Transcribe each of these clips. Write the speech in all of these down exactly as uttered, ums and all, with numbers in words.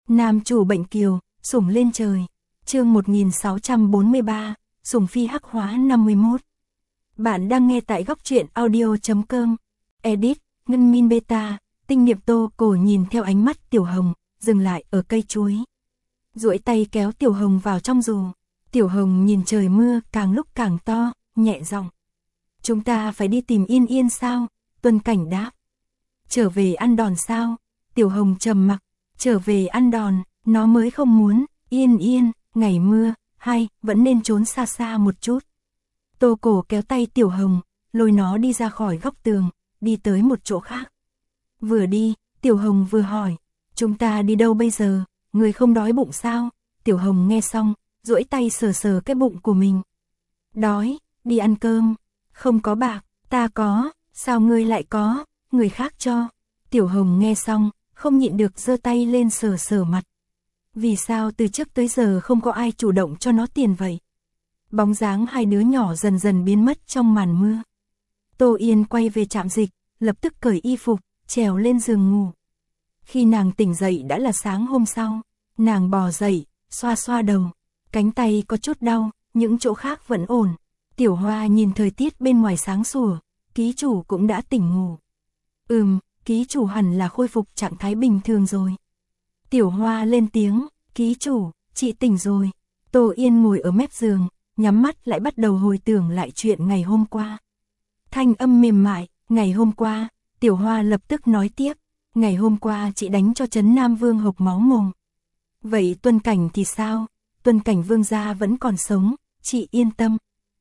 Nam chủ bệnh kiều, sủng lên trời. Chương một nghìn sáu trăm bốn mươi ba, sủng phi hắc hóa năm mươi mốt. Bạn đang nghe tại góc truyện audio chấm com. Edit, Ngân Min Beta, tinh niệm Tô Cổ nhìn theo ánh mắt Tiểu Hồng, dừng lại ở cây chuối. Duỗi tay kéo Tiểu Hồng vào trong dù. Tiểu Hồng nhìn trời mưa càng lúc càng to, nhẹ giọng. Chúng ta phải đi tìm Yên Yên sao? Tuân Cảnh đáp. Trở về ăn đòn sao? Tiểu Hồng trầm mặc. Trở về ăn đòn, nó mới không muốn. Yên Yên, ngày mưa, hay, vẫn nên trốn xa xa một chút. Tô Cổ kéo tay Tiểu Hồng, lôi nó đi ra khỏi góc tường, đi tới một chỗ khác. Vừa đi, Tiểu Hồng vừa hỏi, chúng ta đi đâu bây giờ, người không đói bụng sao? Tiểu Hồng nghe xong, duỗi tay sờ sờ cái bụng của mình. Đói, đi ăn cơm, không có bạc, ta có, sao ngươi lại có, người khác cho. Tiểu Hồng nghe xong, không nhịn được giơ tay lên sờ sờ mặt. Vì sao từ trước tới giờ không có ai chủ động cho nó tiền vậy? Bóng dáng hai đứa nhỏ dần dần biến mất trong màn mưa. Tô Yên quay về trạm dịch, lập tức cởi y phục, trèo lên giường ngủ. Khi nàng tỉnh dậy đã là sáng hôm sau, nàng bò dậy, xoa xoa đầu, cánh tay có chút đau, những chỗ khác vẫn ổn. Tiểu Hoa nhìn thời tiết bên ngoài sáng sủa, ký chủ cũng đã tỉnh ngủ. Ừm, ký chủ hẳn là khôi phục trạng thái bình thường rồi. Tiểu Hoa lên tiếng, ký chủ, chị tỉnh rồi. Tô Yên ngồi ở mép giường, nhắm mắt lại bắt đầu hồi tưởng lại chuyện ngày hôm qua. Thanh âm mềm mại, ngày hôm qua, Tiểu Hoa lập tức nói tiếp, ngày hôm qua chị đánh cho Trấn Nam Vương hộc máu mồm. Vậy Tuân Cảnh thì sao? Tuân Cảnh Vương gia vẫn còn sống, chị yên tâm.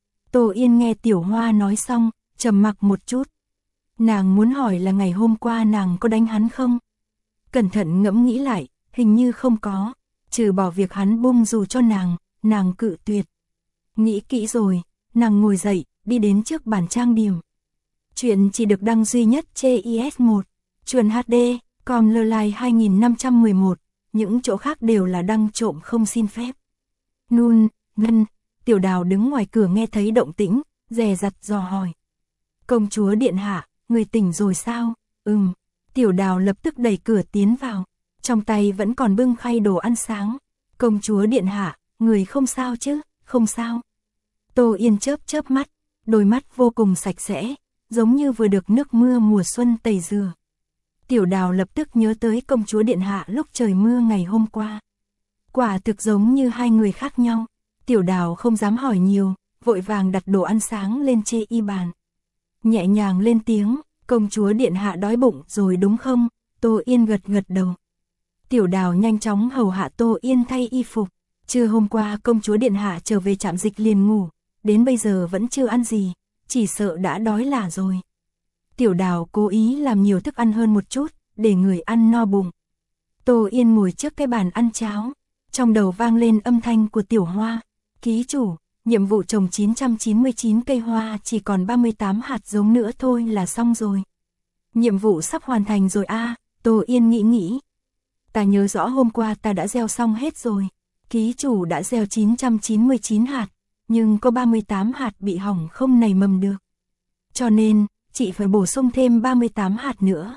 Tô Yên nghe Tiểu Hoa nói xong, trầm mặc một chút. Nàng muốn hỏi là ngày hôm qua nàng có đánh hắn không? Cẩn thận ngẫm nghĩ lại, hình như không có, trừ bỏ việc hắn bung dù cho nàng, nàng cự tuyệt. Nghĩ kỹ rồi, nàng ngồi dậy, đi đến trước bàn trang điểm. Chuyện chỉ được đăng duy nhất trên i ét một, Chuồn hát đê, com lơ lai hai nghìn năm trăm mười một, những chỗ khác đều là đăng trộm không xin phép. Nun, Ngân, Tiểu Đào đứng ngoài cửa nghe thấy động tĩnh, dè dặt dò hỏi. Công chúa điện hạ, người tỉnh rồi sao? Ừm, Tiểu Đào lập tức đẩy cửa tiến vào, trong tay vẫn còn bưng khay đồ ăn sáng. Công chúa điện hạ, người không sao chứ? Không sao. Tô Yên chớp chớp mắt, đôi mắt vô cùng sạch sẽ, giống như vừa được nước mưa mùa xuân tẩy rửa. Tiểu Đào lập tức nhớ tới công chúa điện hạ lúc trời mưa ngày hôm qua. Quả thực giống như hai người khác nhau. Tiểu Đào không dám hỏi nhiều, vội vàng đặt đồ ăn sáng lên chê y bàn. Nhẹ nhàng lên tiếng, công chúa điện hạ đói bụng rồi đúng không? Tô Yên gật gật đầu. Tiểu Đào nhanh chóng hầu hạ Tô Yên thay y phục. Trưa hôm qua công chúa điện hạ trở về trạm dịch liền ngủ, đến bây giờ vẫn chưa ăn gì, chỉ sợ đã đói lả rồi. Tiểu Đào cố ý làm nhiều thức ăn hơn một chút, để người ăn no bụng. Tô Yên ngồi trước cái bàn ăn cháo, trong đầu vang lên âm thanh của Tiểu Hoa. Ký chủ, nhiệm vụ trồng chín trăm chín mươi chín cây hoa chỉ còn ba mươi tám hạt giống nữa thôi là xong rồi. Nhiệm vụ sắp hoàn thành rồi a. À, Tô Yên nghĩ nghĩ. Ta nhớ rõ hôm qua ta đã gieo xong hết rồi. Ký chủ đã gieo chín trăm chín mươi chín hạt, nhưng có ba mươi tám hạt bị hỏng không nảy mầm được. Cho nên, chị phải bổ sung thêm ba mươi tám hạt nữa.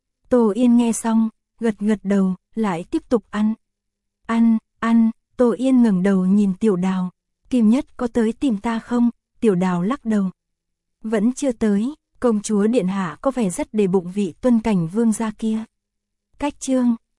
Tô Yên nghe xong, gật gật đầu, lại tiếp tục ăn. Ăn, ăn, Tô Yên ngẩng đầu nhìn Tiểu Đào. Kim Nhất có tới tìm ta không? Tiểu Đào lắc đầu. Vẫn chưa tới, công chúa điện hạ có vẻ rất để bụng vị Tuân Cảnh Vương gia kia. Cách chương